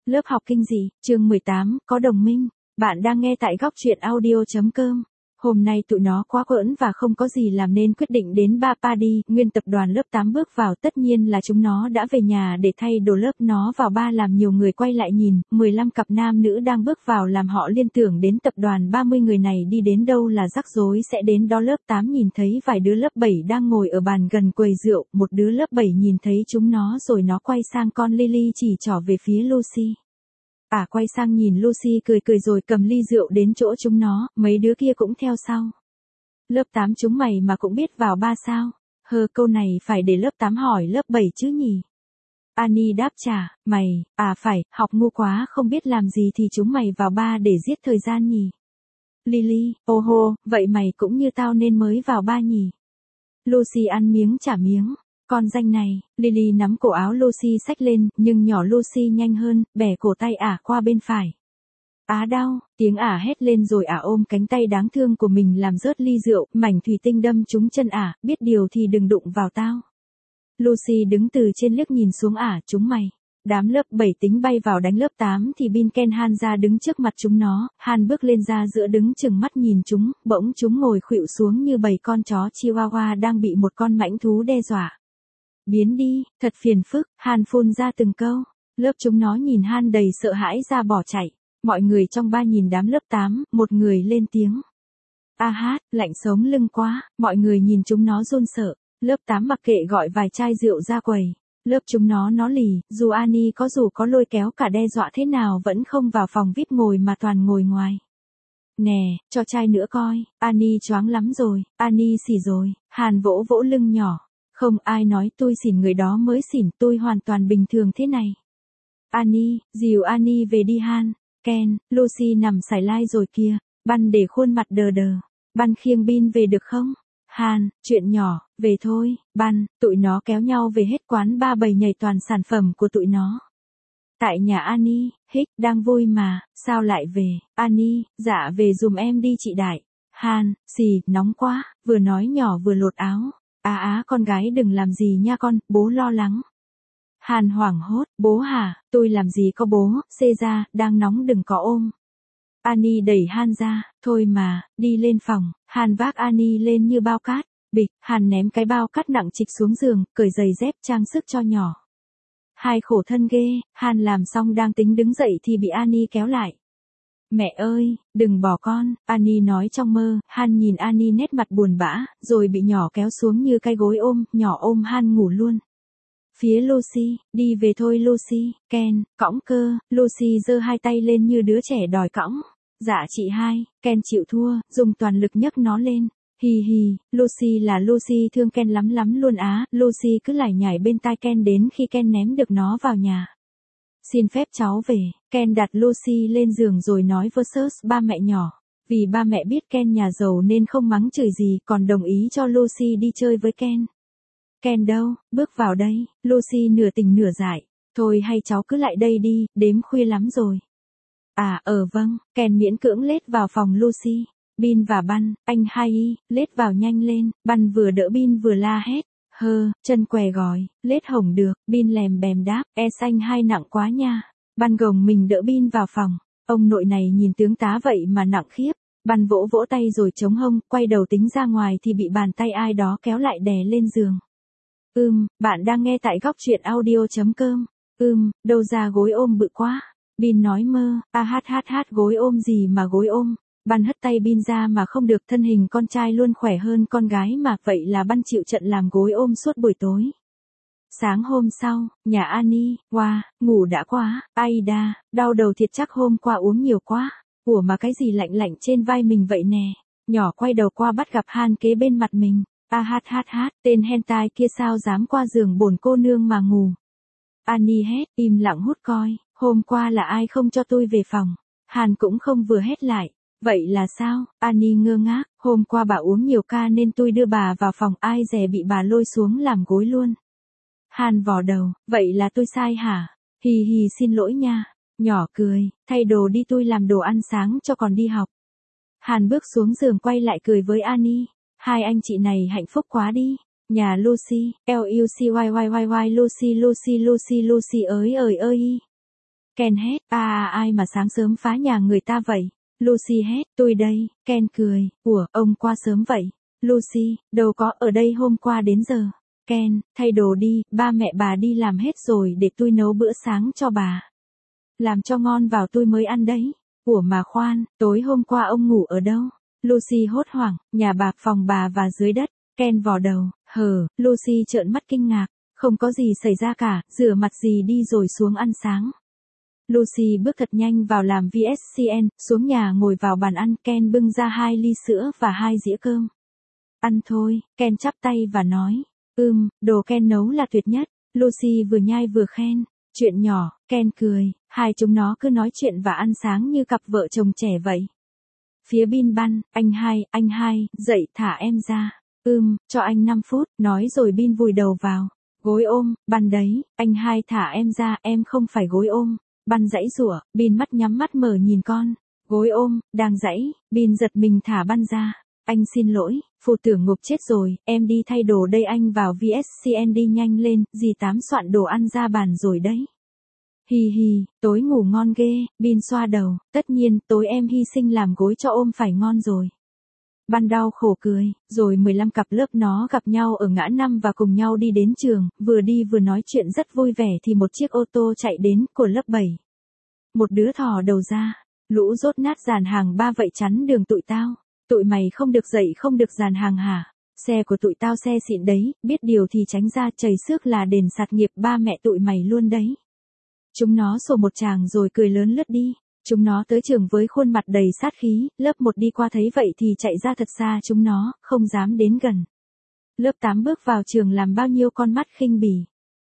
Lớp học kinh dị, chương 18, có đồng minh. Bạn đang nghe tại góc truyện audio.com. Hôm nay tụi nó quá quỡn và không có gì làm nên quyết định đến Ba đi. Nguyên tập đoàn lớp 8 bước vào, tất nhiên là chúng nó đã về nhà để thay đồ lớp nó vào ba, làm nhiều người quay lại nhìn. 15 cặp nam nữ đang bước vào làm họ liên tưởng đến tập đoàn 30 người này đi đến đâu là rắc rối sẽ đến đó. Lớp 8 nhìn thấy vài đứa lớp 7 đang ngồi ở bàn gần quầy rượu, một đứa lớp 7 nhìn thấy chúng nó rồi nó quay sang con Lily chỉ trỏ về phía Lucy. Quay sang nhìn Lucy cười rồi cầm ly rượu đến chỗ chúng nó, mấy đứa kia cũng theo sau. Lớp 8 chúng mày mà cũng biết vào ba sao? Câu này phải để lớp 8 hỏi lớp 7 chứ nhỉ? Annie đáp trả, phải, học ngu quá không biết làm gì thì chúng mày vào ba để giết thời gian nhỉ? Lily, ô hô, vậy mày cũng như tao nên mới vào ba nhỉ? Lucy ăn miếng trả miếng. Con danh này, Lily nắm cổ áo Lucy xách lên, nhưng nhỏ Lucy nhanh hơn, bẻ cổ tay qua bên phải. Đau, tiếng hét lên rồi ôm cánh tay đáng thương của mình làm rớt ly rượu, mảnh thủy tinh đâm trúng chân biết điều thì đừng đụng vào tao. Lucy đứng từ trên liếc nhìn xuống chúng mày. Đám lớp 7 tính bay vào đánh lớp 8 thì Bin Ken Han ra đứng trước mặt chúng nó, Han bước lên ra giữa đứng chừng mắt nhìn chúng, bỗng chúng ngồi khuỵu xuống như bầy con chó Chihuahua đang bị một con mãnh thú đe dọa. Biến đi, thật phiền phức, Han phun ra từng câu. Lớp chúng nó nhìn Han đầy sợ hãi ra bỏ chạy. Mọi người trong ba nhìn đám lớp 8, một người lên tiếng. Lạnh sống lưng quá, mọi người nhìn chúng nó run sợ. Lớp 8 mặc kệ gọi vài chai rượu ra quầy. Lớp chúng nó lì, dù Annie có lôi kéo cả đe dọa thế nào vẫn không vào phòng VIP ngồi mà toàn ngồi ngoài. Nè, cho chai nữa coi, Annie choáng lắm rồi, Annie xỉ rồi, Han vỗ vỗ lưng nhỏ. Không ai nói tôi xỉn, người đó mới xỉn, tôi hoàn toàn bình thường thế này. Annie, dìu Annie về đi Han. Ken, Lucy nằm sải lai rồi kìa, Băn để khuôn mặt đờ đờ. Băn khiêng Bin về được không? Han, chuyện nhỏ, về thôi, Băn, tụi nó kéo nhau về hết quán ba bầy nhảy toàn sản phẩm của tụi nó. Tại nhà Annie, đang vui mà, sao lại về? Annie, dạ về dùm em đi chị Đại. Han, nóng quá, vừa nói nhỏ vừa lột áo. Con gái đừng làm gì nha con, bố lo lắng. Han hoảng hốt, bố hả, tôi làm gì có bố, xê ra, đang nóng đừng có ôm. Annie đẩy Han ra, thôi mà, đi lên phòng, Han vác Annie lên như bao cát, bịch, Han ném cái bao cát nặng trịch xuống giường, cởi giày dép trang sức cho nhỏ. Hai khổ thân ghê, Han làm xong đang tính đứng dậy thì bị Annie kéo lại. Mẹ ơi, đừng bỏ con, Annie nói trong mơ. Han nhìn Annie nét mặt buồn bã, rồi bị nhỏ kéo xuống như cái gối ôm, nhỏ ôm Han ngủ luôn. Phía Lucy, đi về thôi Lucy. Ken, cõng cơ, Lucy giơ hai tay lên như đứa trẻ đòi cõng. Dạ chị hai, Ken chịu thua, dùng toàn lực nhấc nó lên. Hì hì, Lucy là Lucy thương Ken lắm luôn Lucy cứ lải nhải bên tai Ken đến khi Ken ném được nó vào nhà. Xin phép cháu về, Ken đặt Lucy lên giường rồi nói versus ba mẹ nhỏ. Vì ba mẹ biết Ken nhà giàu nên không mắng chửi gì, còn đồng ý cho Lucy đi chơi với Ken. Ken đâu, bước vào đây, Lucy nửa tỉnh nửa dại. Thôi hay cháu cứ lại đây đi, đếm khuya lắm rồi. Vâng, Ken miễn cưỡng lết vào phòng Lucy. Bin và Băn, anh hai lết vào nhanh lên, Băn vừa đỡ Bin vừa la hét. Chân què gòi, lết hổng được, Bin lèm bèm đáp, anh hai nặng quá nha. Băn gồng mình đỡ Bin vào phòng, ông nội này nhìn tướng tá vậy mà nặng khiếp. Băn vỗ vỗ tay rồi chống hông, quay đầu tính ra ngoài thì bị bàn tay ai đó kéo lại đè lên giường. Bạn đang nghe tại góc truyện audio.com. Đâu ra gối ôm bự quá. Bin nói mơ, gối ôm gì mà gối ôm. Băn hất tay Bin ra mà không được, thân hình con trai luôn khỏe hơn con gái mà, vậy là Băn chịu trận làm gối ôm suốt buổi tối. Sáng hôm sau, nhà Annie, ngủ đã quá, Aida, đau đầu thiệt chắc hôm qua uống nhiều quá. Ủa mà cái gì lạnh lạnh trên vai mình vậy nè. Nhỏ quay đầu qua bắt gặp Han kế bên mặt mình. Tên hentai kia sao dám qua giường bổn cô nương mà ngủ. Annie hét, im lặng hút coi, hôm qua là ai không cho tôi về phòng. Han cũng không vừa hét lại. Vậy là sao? Annie ngơ ngác, hôm qua bà uống nhiều ca nên tôi đưa bà vào phòng, ai dè bị bà lôi xuống làm gối luôn. Han vò đầu, vậy là tôi sai hả? Hì hì xin lỗi nha. Nhỏ cười, thay đồ đi tôi làm đồ ăn sáng cho còn đi học. Han bước xuống giường quay lại cười với Annie. Hai anh chị này hạnh phúc quá đi. Nhà Lucy, Lucy Lucy ơi. Ken hét, ai mà sáng sớm phá nhà người ta vậy? Lucy hét, tôi đây. Ken cười, ủa, ông qua sớm vậy? Lucy, đâu có, ở đây hôm qua đến giờ. Ken, thay đồ đi, ba mẹ bà đi làm hết rồi để tôi nấu bữa sáng cho bà. Làm cho ngon vào tôi mới ăn đấy. Ủa mà khoan, tối hôm qua ông ngủ ở đâu? Lucy hốt hoảng, nhà bà, phòng bà và dưới đất. Ken vò đầu, Lucy trợn mắt kinh ngạc. Không có gì xảy ra cả, rửa mặt gì đi rồi xuống ăn sáng. Lucy bước thật nhanh vào làm VSCN, xuống nhà ngồi vào bàn ăn. Ken bưng ra 2 ly sữa và 2 dĩa cơm. Ăn thôi, Ken chắp tay và nói. Đồ Ken nấu là tuyệt nhất. Lucy vừa nhai vừa khen. Chuyện nhỏ, Ken cười, hai chúng nó cứ nói chuyện và ăn sáng như cặp vợ chồng trẻ vậy. Phía Bin băn, anh hai, dậy thả em ra. Cho anh 5 phút, nói rồi Bin vùi đầu vào. Gối ôm, băn đấy, anh hai thả em ra, em không phải gối ôm. Băn giãy giụa, Bin mắt nhắm mắt mở nhìn con. Gối ôm, đang giãy, Bin giật mình thả băn ra. Anh xin lỗi, phụ tưởng ngục chết rồi, em đi thay đồ đây, anh vào VSCN đi nhanh lên, dì Tám soạn đồ ăn ra bàn rồi đấy. Hi, tối ngủ ngon ghê, Bin xoa đầu, tất nhiên, tối em hy sinh làm gối cho ôm phải ngon rồi. Ban đau khổ cười, rồi 15 cặp lớp nó gặp nhau ở ngã 5 và cùng nhau đi đến trường, vừa đi vừa nói chuyện rất vui vẻ thì một chiếc ô tô chạy đến, của lớp 7. Một đứa thò đầu ra, lũ dốt nát dàn hàng 3 vậy chắn đường tụi tao. Tụi mày không được dậy không được dàn hàng hả? Xe của tụi tao xe xịn đấy, biết điều thì tránh ra, chầy xước là đền sạt nghiệp ba mẹ tụi mày luôn đấy. Chúng nó sổ một tràng rồi cười lớn lướt đi. Chúng nó tới trường với khuôn mặt đầy sát khí, lớp 1 đi qua thấy vậy thì chạy ra thật xa, chúng nó không dám đến gần. Lớp 8 bước vào trường làm bao nhiêu con mắt khinh bỉ.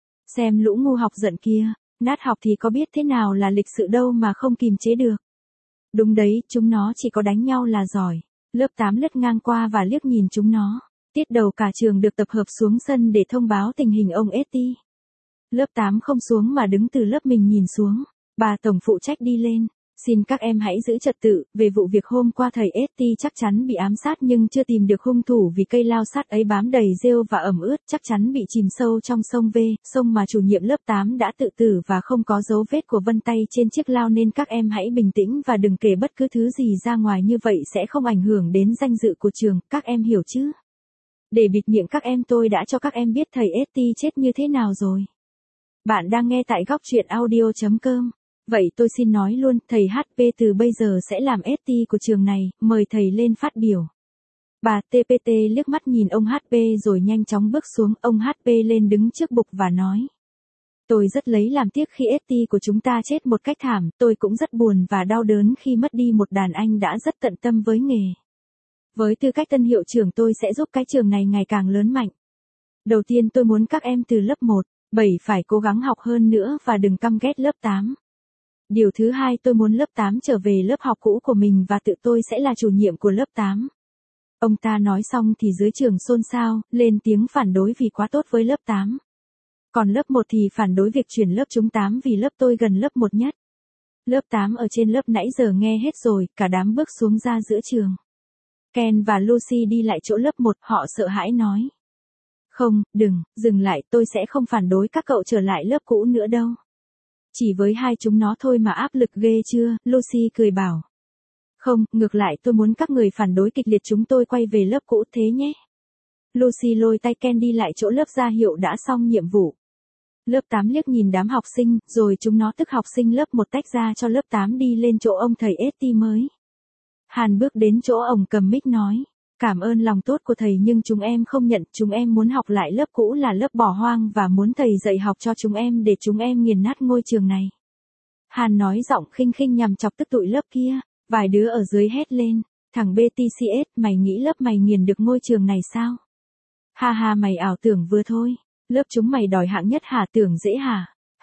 Xem lũ ngu học giận kia, nát học thì có biết thế nào là lịch sự đâu mà không kìm chế được. Đúng đấy, chúng nó chỉ có đánh nhau là giỏi. Lớp 8 lướt ngang qua và liếc nhìn chúng nó. Tiết đầu cả trường được tập hợp xuống sân để thông báo tình hình ông Eti. Lớp 8 không xuống mà đứng từ lớp mình nhìn xuống. Bà tổng phụ trách đi lên. Xin các em hãy giữ trật tự, về vụ việc hôm qua thầy Eti chắc chắn bị ám sát nhưng chưa tìm được hung thủ vì cây lao sắt ấy bám đầy rêu và ẩm ướt, chắc chắn bị chìm sâu trong sông V, sông mà chủ nhiệm lớp 8 đã tự tử và không có dấu vết của vân tay trên chiếc lao nên các em hãy bình tĩnh và đừng kể bất cứ thứ gì ra ngoài, như vậy sẽ không ảnh hưởng đến danh dự của trường, các em hiểu chứ? Để bịt miệng các em, tôi đã cho các em biết thầy Eti chết như thế nào rồi. Bạn đang nghe tại góc truyện audio.com. Vậy tôi xin nói luôn, thầy HP từ bây giờ sẽ làm ST của trường này, mời thầy lên phát biểu. Bà TPT liếc mắt nhìn ông HP rồi nhanh chóng bước xuống, ông HP lên đứng trước bục và nói. Tôi rất lấy làm tiếc khi ST của chúng ta chết một cách thảm, tôi cũng rất buồn và đau đớn khi mất đi một đàn anh đã rất tận tâm với nghề. Với tư cách tân hiệu trưởng tôi sẽ giúp cái trường này ngày càng lớn mạnh. Đầu tiên tôi muốn các em từ lớp 1, 7 phải cố gắng học hơn nữa và đừng căm ghét lớp 8. Điều thứ hai, tôi muốn lớp 8 trở về lớp học cũ của mình và tự tôi sẽ là chủ nhiệm của lớp 8. Ông ta nói xong thì dưới trường xôn xao, lên tiếng phản đối vì quá tốt với lớp 8. Còn lớp 1 thì phản đối việc chuyển lớp chúng 8 vì lớp tôi gần lớp 1 nhất. Lớp 8 ở trên lớp nãy giờ nghe hết rồi, cả đám bước xuống ra giữa trường. Ken và Lucy đi lại chỗ lớp 1, họ sợ hãi nói. Không, đừng, dừng lại, tôi sẽ không phản đối các cậu trở lại lớp cũ nữa đâu. Chỉ với hai chúng nó thôi mà áp lực ghê chưa, Lucy cười bảo. Không, ngược lại tôi muốn các người phản đối kịch liệt chúng tôi quay về lớp cũ thế nhé. Lucy lôi tay Ken đi lại chỗ lớp ra hiệu đã xong nhiệm vụ. Lớp 8 liếc nhìn đám học sinh, rồi chúng nó tức học sinh lớp 1 tách ra cho lớp 8 đi lên chỗ ông thầy Eti mới. Hàn bước đến chỗ ông cầm mic nói. Cảm ơn lòng tốt của thầy nhưng chúng em không nhận, chúng em muốn học lại lớp cũ là lớp bỏ hoang và muốn thầy dạy học cho chúng em để chúng em nghiền nát ngôi trường này. Hàn nói giọng khinh khinh nhằm chọc tức tụi lớp kia, vài đứa ở dưới hét lên, thằng BTCS, mày nghĩ lớp mày nghiền được ngôi trường này sao? Ha ha, mày ảo tưởng vừa thôi, lớp chúng mày đòi hạng nhất hả, tưởng dễ hả?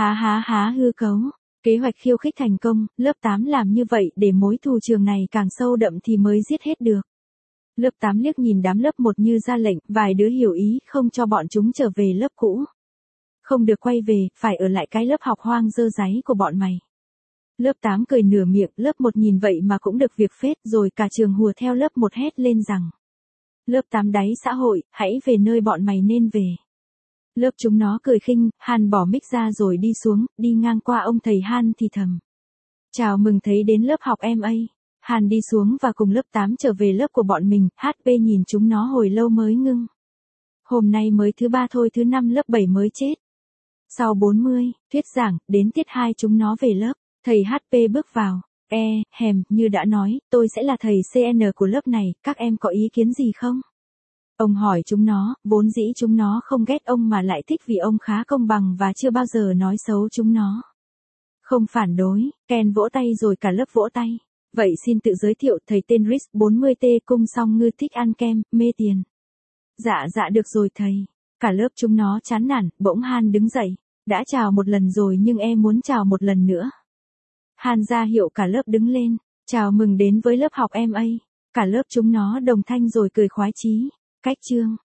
Há hư cấu. Kế hoạch khiêu khích thành công, lớp 8 làm như vậy để mối thù trường này càng sâu đậm thì mới giết hết được. Lớp 8 liếc nhìn đám lớp 1 như ra lệnh, vài đứa hiểu ý không cho bọn chúng trở về lớp cũ. Không được quay về, phải ở lại cái lớp học hoang dơ dáy của bọn mày. Lớp 8 cười nửa miệng, lớp 1 nhìn vậy mà cũng được việc phết, rồi cả trường hùa theo lớp 1 hét lên rằng. Lớp 8 đáy xã hội, hãy về nơi bọn mày nên về. Lớp chúng nó cười khinh, Han bỏ mic ra rồi đi xuống, đi ngang qua ông thầy Han thì thầm. Chào mừng thấy đến lớp học MA. Han đi xuống và cùng lớp 8 trở về lớp của bọn mình, HP nhìn chúng nó hồi lâu mới ngưng. Hôm nay mới thứ 3 thôi, thứ 5 lớp 7 mới chết. Sau 40, thuyết giảng, đến tiết 2 chúng nó về lớp, thầy HP bước vào. Như đã nói, tôi sẽ là thầy CN của lớp này, các em có ý kiến gì không? Ông hỏi chúng nó, vốn dĩ chúng nó không ghét ông mà lại thích vì ông khá công bằng và chưa bao giờ nói xấu chúng nó. Không phản đối, Ken vỗ tay rồi cả lớp vỗ tay. Vậy xin tự giới thiệu, thầy tên Rich, 40T, cung song ngư, thích ăn kem, mê tiền. Dạ được rồi thầy. Cả lớp chúng nó chán nản, bỗng Han đứng dậy. Đã chào một lần rồi nhưng em muốn chào một lần nữa. Han ra hiệu cả lớp đứng lên. Chào mừng đến với lớp học MA. Cả lớp chúng nó đồng thanh rồi cười khoái chí. Cách chương.